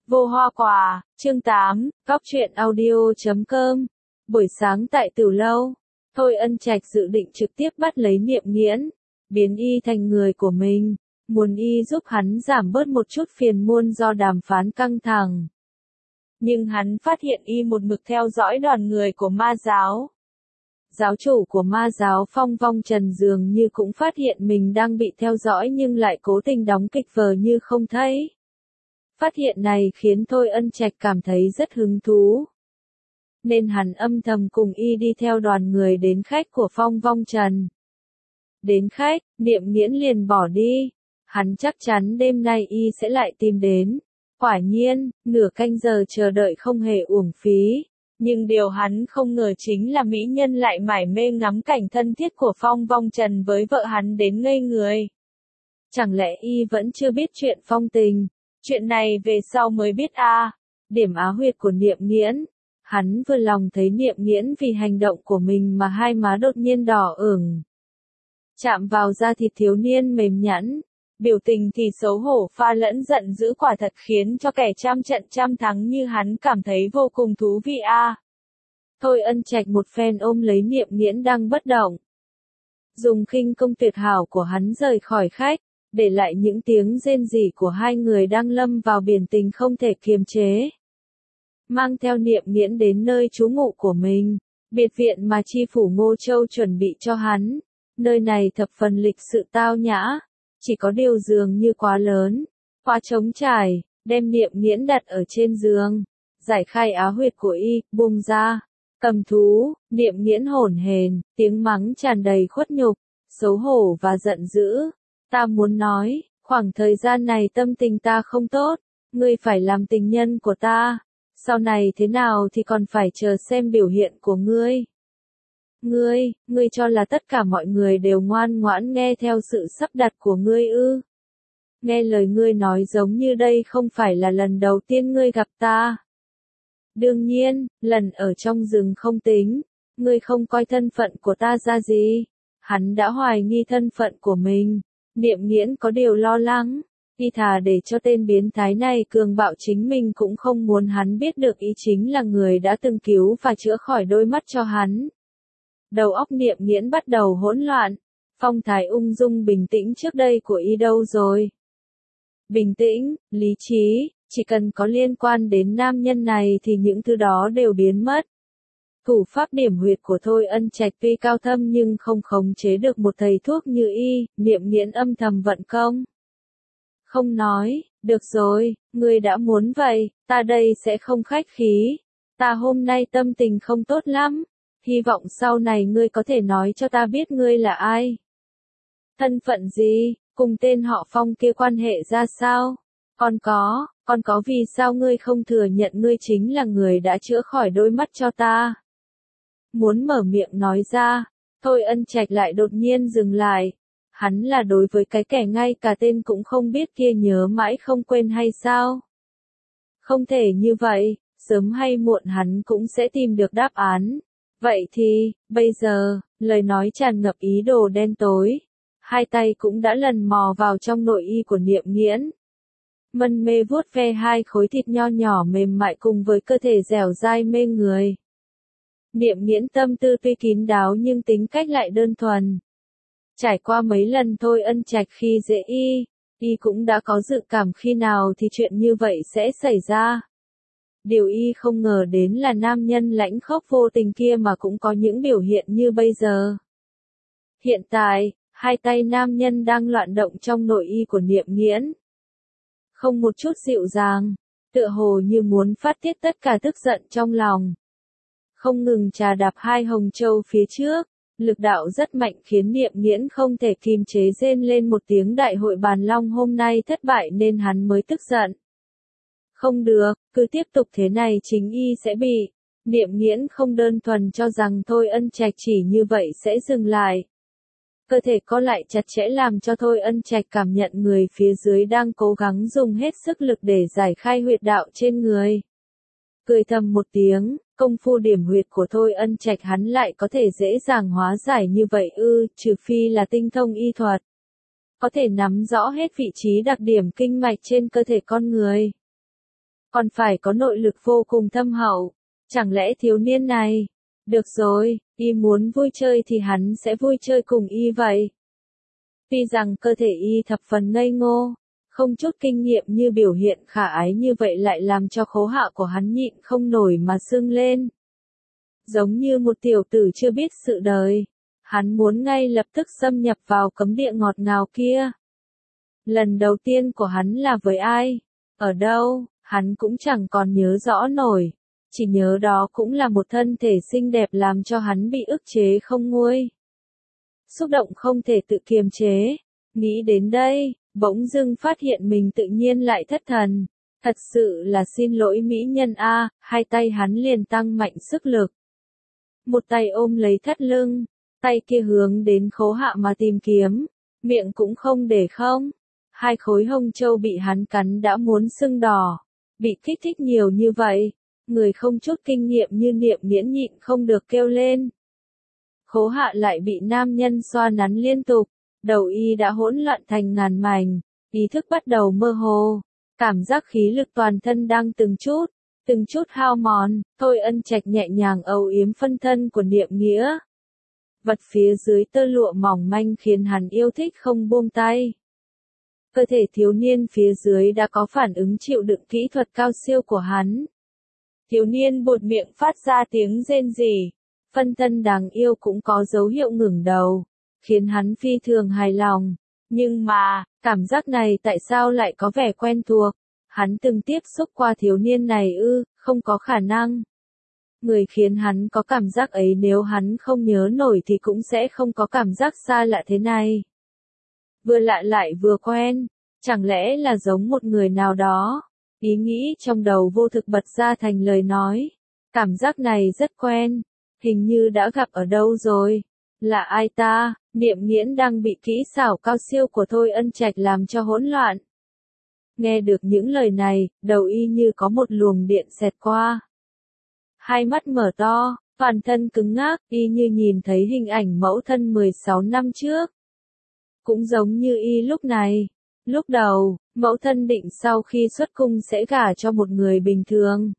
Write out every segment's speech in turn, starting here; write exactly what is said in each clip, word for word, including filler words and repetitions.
Vô hoa quả, chương tám, góc truyện audio chấm com. Buổi sáng tại Tử Lâu, Thôi Ân Trạch dự định trực tiếp bắt lấy Niệm Nghiễn, biến y thành người của mình, muốn y giúp hắn giảm bớt một chút phiền muôn do đàm phán căng thẳng. Nhưng hắn phát hiện y một mực theo dõi đoàn người của ma giáo. Giáo chủ của ma giáo Phong Vong Trần dường như cũng phát hiện mình đang bị theo dõi nhưng lại cố tình đóng kịch vờ như không thấy. Phát hiện này khiến Thôi Ân Trạch cảm thấy rất hứng thú. Nên hắn âm thầm cùng y đi theo đoàn người đến khách của Phong Vong Trần. Đến khách, Niệm Nghiễn liền bỏ đi. Hắn chắc chắn đêm nay y sẽ lại tìm đến. Quả nhiên, nửa canh giờ chờ đợi không hề uổng phí. Nhưng điều hắn không ngờ chính là mỹ nhân lại mải mê ngắm cảnh thân thiết của Phong Vong Trần với vợ hắn đến ngây người. Chẳng lẽ y vẫn chưa biết chuyện phong tình? Chuyện này về sau mới biết a. À. Điểm á huyệt của Niệm Nghiễn. Hắn vừa lòng thấy Niệm Nghiễn vì hành động của mình mà hai má đột nhiên đỏ ửng. Chạm vào da thịt thiếu niên mềm nhẵn. Biểu tình thì xấu hổ pha lẫn giận dữ quả thật khiến cho kẻ trăm trận trăm thắng như hắn cảm thấy vô cùng thú vị a. À. Thôi Ân Trạch một phen ôm lấy Niệm Nghiễn đang bất động. Dùng khinh công tuyệt hảo của hắn rời khỏi khách, để lại những tiếng rên rỉ của hai người đang lâm vào biển tình không thể kiềm chế. Mang theo Niệm Nghiễn đến nơi trú ngụ của mình, biệt viện mà chi phủ Ngô Châu chuẩn bị cho hắn. Nơi này thập phần lịch sự tao nhã. Chỉ có điều giường như quá lớn, quá trống trải, đem Niệm Nghiễn đặt ở trên giường, giải khai á huyệt của y, buông ra, cầm thú, Niệm Nghiễn hổn hển, tiếng mắng tràn đầy khuất nhục, xấu hổ và giận dữ. Ta muốn nói, khoảng thời gian này tâm tình ta không tốt, ngươi phải làm tình nhân của ta, sau này thế nào thì còn phải chờ xem biểu hiện của ngươi. Ngươi, ngươi cho là tất cả mọi người đều ngoan ngoãn nghe theo sự sắp đặt của ngươi ư? Nghe lời ngươi nói giống như đây không phải là lần đầu tiên ngươi gặp ta. Đương nhiên, lần ở trong rừng không tính, ngươi không coi thân phận của ta ra gì. Hắn đã hoài nghi thân phận của mình. Niệm Nghiễn có điều lo lắng, y thà để cho tên biến thái này cường bạo chính mình cũng không muốn hắn biết được y chính là người đã từng cứu và chữa khỏi đôi mắt cho hắn. Đầu óc Niệm Nghiễn bắt đầu hỗn loạn, phong thái ung dung bình tĩnh trước đây của y đâu rồi? Bình tĩnh, lý trí, chỉ cần có liên quan đến nam nhân này thì những thứ đó đều biến mất. Thủ pháp điểm huyệt của Thôi Ân Trạch tuy cao thâm nhưng không khống chế được một thầy thuốc như y, Niệm Nghiễn âm thầm vận công. Không nói, được rồi, ngươi đã muốn vậy, ta đây sẽ không khách khí. Ta hôm nay tâm tình không tốt lắm, hy vọng sau này ngươi có thể nói cho ta biết ngươi là ai. Thân phận gì, cùng tên họ Phong kia quan hệ ra sao? Còn có, còn có vì sao ngươi không thừa nhận ngươi chính là người đã chữa khỏi đôi mắt cho ta? Muốn mở miệng nói ra, Thôi Ân Trạch lại đột nhiên dừng lại. Hắn là đối với cái kẻ ngay cả tên cũng không biết kia nhớ mãi không quên hay sao? Không thể như vậy, sớm hay muộn hắn cũng sẽ tìm được đáp án. Vậy thì, bây giờ, lời nói tràn ngập ý đồ đen tối. Hai tay cũng đã lần mò vào trong nội y của Niệm Nghiễn. Mân mê vuốt ve hai khối thịt nho nhỏ mềm mại cùng với cơ thể dẻo dai mê người. Niệm Nghiễn tâm tư tuy kín đáo nhưng tính cách lại đơn thuần. Trải qua mấy lần Thôi Ân Trạch khi dễ y, y cũng đã có dự cảm khi nào thì chuyện như vậy sẽ xảy ra. Điều y không ngờ đến là nam nhân lãnh khốc vô tình kia mà cũng có những biểu hiện như bây giờ. Hiện tại, hai tay nam nhân đang loạn động trong nội y của Niệm Nghiễn. Không một chút dịu dàng, tựa hồ như muốn phát tiết tất cả tức giận trong lòng. Không ngừng trà đạp hai hồng châu phía trước, lực đạo rất mạnh khiến Niệm Nghiễn không thể kìm chế rên lên một tiếng đại hội bàn long hôm nay thất bại nên hắn mới tức giận. Không được, cứ tiếp tục thế này chính y sẽ bị. Niệm Nghiễn không đơn thuần cho rằng Thôi Ân Trạch chỉ như vậy sẽ dừng lại. Cơ thể co lại chặt chẽ làm cho Thôi Ân Trạch cảm nhận người phía dưới đang cố gắng dùng hết sức lực để giải khai huyệt đạo trên người. Cười thầm một tiếng, công phu điểm huyệt của Thôi Ân Trạch hắn lại có thể dễ dàng hóa giải như vậy ư, trừ phi là tinh thông y thuật. Có thể nắm rõ hết vị trí đặc điểm kinh mạch trên cơ thể con người. còn phải có nội lực vô cùng thâm hậu. Chẳng lẽ thiếu niên này, được rồi, y muốn vui chơi thì hắn sẽ vui chơi cùng y vậy. Tuy rằng cơ thể y thập phần ngây ngô, không chút kinh nghiệm như biểu hiện khả ái như vậy lại làm cho khố hạ của hắn nhịn không nổi mà sưng lên. Giống như một tiểu tử chưa biết sự đời, hắn muốn ngay lập tức xâm nhập vào cấm địa ngọt ngào kia. Lần đầu tiên của hắn là với ai? Ở đâu? Hắn cũng chẳng còn nhớ rõ nổi. Chỉ nhớ đó cũng là một thân thể xinh đẹp làm cho hắn bị ức chế không nguôi. Xúc động không thể tự kiềm chế. Nghĩ đến đây, bỗng dưng phát hiện mình tự nhiên lại thất thần. Thật sự là xin lỗi mỹ nhân a, hai tay hắn liền tăng mạnh sức lực. Một tay ôm lấy thắt lưng, tay kia hướng đến khố hạ mà tìm kiếm, miệng cũng không để không. Hai khối hông châu bị hắn cắn đã muốn sưng đỏ, bị kích thích nhiều như vậy, người không chút kinh nghiệm như Niệm Nghiễn nhịn không được kêu lên. Khố hạ lại bị nam nhân xoa nắn liên tục, đầu y đã hỗn loạn thành ngàn mảnh, ý thức bắt đầu mơ hồ, cảm giác khí lực toàn thân đang từng chút, từng chút hao mòn. Thôi Ân Trạch nhẹ nhàng âu yếm phân thân của Niệm Nghĩa. Vật phía dưới tơ lụa mỏng manh khiến hắn yêu thích không buông tay. Cơ thể thiếu niên phía dưới đã có phản ứng chịu đựng kỹ thuật cao siêu của hắn. Thiếu niên buột miệng phát ra tiếng rên rỉ, phân thân đáng yêu cũng có dấu hiệu ngẩng đầu, khiến hắn phi thường hài lòng. Nhưng mà, cảm giác này tại sao lại có vẻ quen thuộc? Hắn từng tiếp xúc qua thiếu niên này ư? Không có khả năng. Người khiến hắn có cảm giác ấy nếu hắn không nhớ nổi thì cũng sẽ không có cảm giác xa lạ thế này. Vừa lạ lại vừa quen, chẳng lẽ là giống một người nào đó? Ý nghĩ trong đầu vô thực bật ra thành lời nói. Cảm giác này rất quen, hình như đã gặp ở đâu rồi. Là ai ta? Niệm Nghiễn đang bị kỹ xảo cao siêu của Thôi Ân Trạch làm cho hỗn loạn. Nghe được những lời này, đầu y như có một luồng điện xẹt qua. Hai mắt mở to, toàn thân cứng ngắc, y như nhìn thấy hình ảnh mẫu thân mười sáu năm trước. Cũng giống như y lúc này. Lúc đầu, mẫu thân định sau khi xuất cung sẽ gả cho một người bình thường.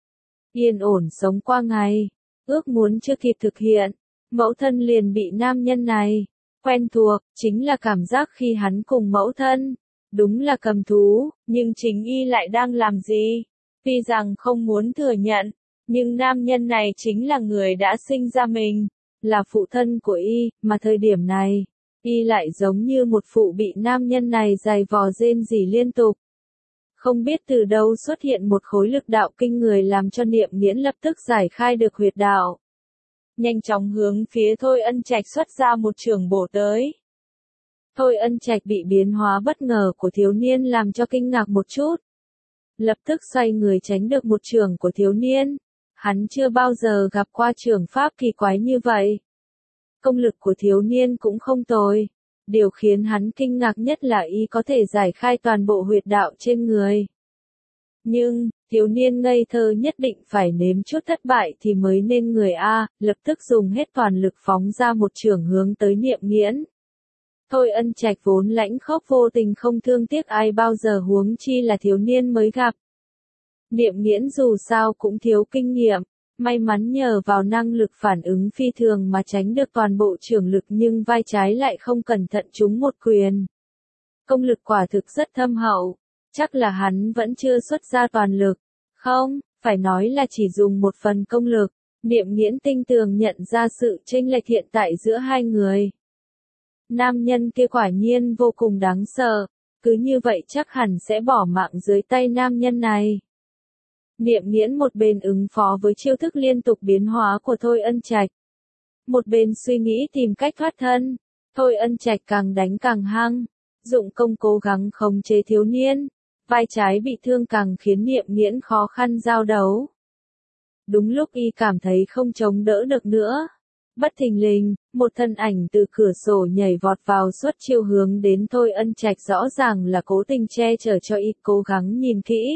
Yên ổn sống qua ngày, ước muốn chưa kịp thực hiện, mẫu thân liền bị nam nhân này. Quen thuộc, chính là cảm giác khi hắn cùng mẫu thân. Đúng là cầm thú, nhưng chính y lại đang làm gì? Tuy rằng không muốn thừa nhận, nhưng nam nhân này chính là người đã sinh ra mình, là phụ thân của y, mà thời điểm này, y lại giống như một phụ bị nam nhân này giày vò rên rỉ liên tục. Không biết từ đâu xuất hiện một khối lực đạo kinh người làm cho Niệm Nghiễn lập tức giải khai được huyệt đạo. Nhanh chóng hướng phía Thôi Ân Trạch xuất ra một chưởng bổ tới. Thôi Ân Trạch bị biến hóa bất ngờ của thiếu niên làm cho kinh ngạc một chút. Lập tức xoay người tránh được một chưởng của thiếu niên. Hắn chưa bao giờ gặp qua chưởng pháp kỳ quái như vậy. Công lực của thiếu niên cũng không tồi. Điều khiến hắn kinh ngạc nhất là y có thể giải khai toàn bộ huyệt đạo trên người. Nhưng, thiếu niên ngây thơ nhất định phải nếm chút thất bại thì mới nên người A, lập tức dùng hết toàn lực phóng ra một chưởng hướng tới Niệm Nghiễn. Thôi Ân Trạch vốn lãnh khốc vô tình không thương tiếc ai bao giờ huống chi là thiếu niên mới gặp. Niệm Nghiễn dù sao cũng thiếu kinh nghiệm, may mắn nhờ vào năng lực phản ứng phi thường mà tránh được toàn bộ chưởng lực nhưng vai trái lại không cẩn thận trúng một quyền. Công lực quả thực rất thâm hậu, chắc là hắn vẫn chưa xuất ra toàn lực. Không, phải nói là chỉ dùng một phần công lực. Niệm Nghiễn tinh tường nhận ra sự chênh lệch hiện tại giữa hai người. Nam nhân kia quả nhiên vô cùng đáng sợ, cứ như vậy chắc hẳn sẽ bỏ mạng dưới tay nam nhân này. Niệm Nghiễn một bên ứng phó với chiêu thức liên tục biến hóa của Thôi Ân Trạch, một bên suy nghĩ tìm cách thoát thân. Thôi Ân Trạch càng đánh càng hăng, dụng công cố gắng khống chế thiếu niên, vai trái bị thương càng khiến Niệm Nghiễn khó khăn giao đấu. Đúng lúc y cảm thấy không chống đỡ được nữa, bất thình lình, một thân ảnh từ cửa sổ nhảy vọt vào xuất chiêu hướng đến Thôi Ân Trạch, rõ ràng là cố tình che chở cho y, cố gắng nhìn kỹ.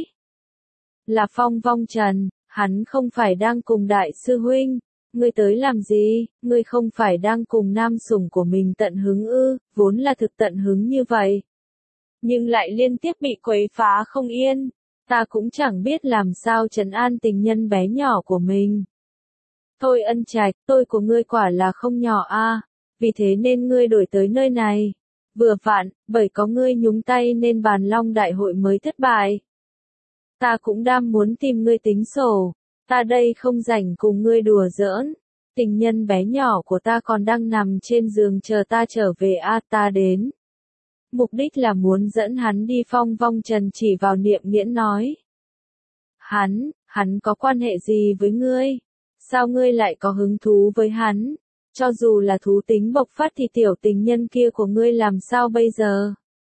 Là Phong Vong Trần, hắn không phải đang cùng đại sư huynh. Ngươi tới làm gì? Ngươi không phải đang cùng nam sủng của mình tận hứng ư? Vốn là thực tận hứng như vậy, nhưng lại liên tiếp bị quấy phá không yên. Ta cũng chẳng biết làm sao trấn an tình nhân bé nhỏ của mình. Thôi Ân Trạch, tôi của ngươi quả là không nhỏ a, vì thế nên ngươi đổi tới nơi này. Vừa vặn, bởi có ngươi nhúng tay nên bàn long đại hội mới thất bại. Ta cũng đang muốn tìm ngươi tính sổ, ta đây không rảnh cùng ngươi đùa giỡn. Tình nhân bé nhỏ của ta còn đang nằm trên giường chờ ta trở về a, ta đến. Mục đích là muốn dẫn hắn đi. Phong Vong Trần chỉ vào Niệm Nghiễn nói. Hắn, hắn có quan hệ gì với ngươi? Sao ngươi lại có hứng thú với hắn? Cho dù là thú tính bộc phát thì tiểu tình nhân kia của ngươi làm sao bây giờ?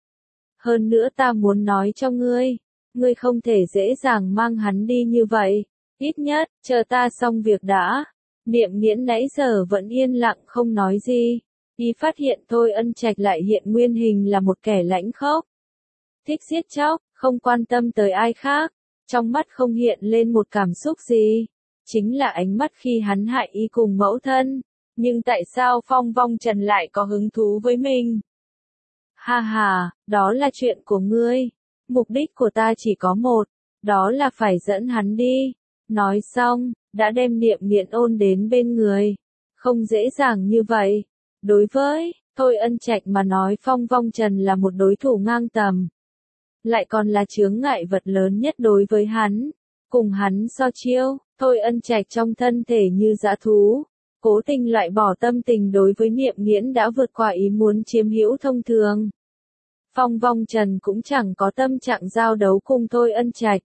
Hơn nữa ta muốn nói cho ngươi, ngươi không thể dễ dàng mang hắn đi như vậy. Ít nhất, chờ ta xong việc đã. Niệm Nghiễn nãy giờ vẫn yên lặng không nói gì. Y phát hiện Thôi Ân Trạch lại hiện nguyên hình là một kẻ lãnh khốc. Thích giết chóc, không quan tâm tới ai khác. Trong mắt không hiện lên một cảm xúc gì. Chính là ánh mắt khi hắn hại Y cùng mẫu thân. Nhưng tại sao Phong Vong Trần lại có hứng thú với mình? Ha ha, đó là chuyện của ngươi. Mục đích của ta chỉ có một, đó là phải dẫn hắn đi. Nói xong, đã đem Niệm Nghiễn ôn đến bên người. Không dễ dàng như vậy. Đối với Thôi Ân Trạch mà nói, Phong Vong Trần là một đối thủ ngang tầm. Lại còn là chướng ngại vật lớn nhất đối với hắn. Cùng hắn so chiêu, Thôi Ân Trạch trong thân thể như dã thú. Cố tình loại bỏ tâm tình đối với Niệm Nghiễn đã vượt qua ý muốn chiếm hữu thông thường. Phong Vong Trần cũng chẳng có tâm trạng giao đấu cùng Thôi Ân Trạch.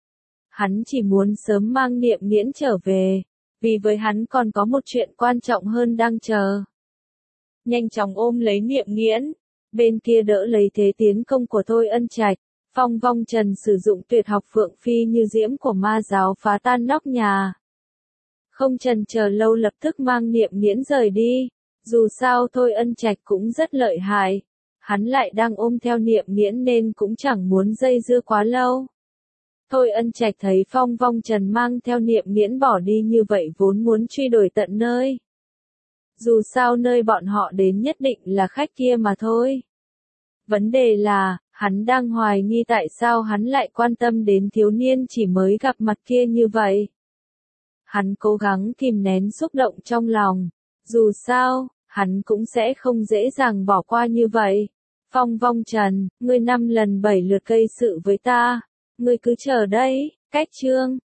Hắn chỉ muốn sớm mang Niệm Nghiễn trở về, vì với hắn còn có một chuyện quan trọng hơn đang chờ. Nhanh chóng ôm lấy Niệm Nghiễn, bên kia đỡ lấy thế tiến công của Thôi Ân Trạch. Phong Vong Trần sử dụng tuyệt học Phượng Phi Như Diễm của ma giáo phá tan nóc nhà. Không chần chờ lâu lập tức mang Niệm Nghiễn rời đi. Dù sao Thôi Ân Trạch cũng rất lợi hại. Hắn lại đang ôm theo Niệm Nghiễn nên cũng chẳng muốn dây dưa quá lâu. Thôi Ân Trạch thấy Phong Vong Trần mang theo Niệm Nghiễn bỏ đi như vậy vốn muốn truy đuổi tận nơi. Dù sao nơi bọn họ đến nhất định là khách kia mà thôi. Vấn đề là, hắn đang hoài nghi tại sao hắn lại quan tâm đến thiếu niên chỉ mới gặp mặt kia như vậy. Hắn cố gắng kìm nén xúc động trong lòng. Dù sao, hắn cũng sẽ không dễ dàng bỏ qua như vậy. Phong Vong Trần, ngươi năm lần bảy lượt gây sự với ta. Ngươi cứ chờ đấy, cách chương.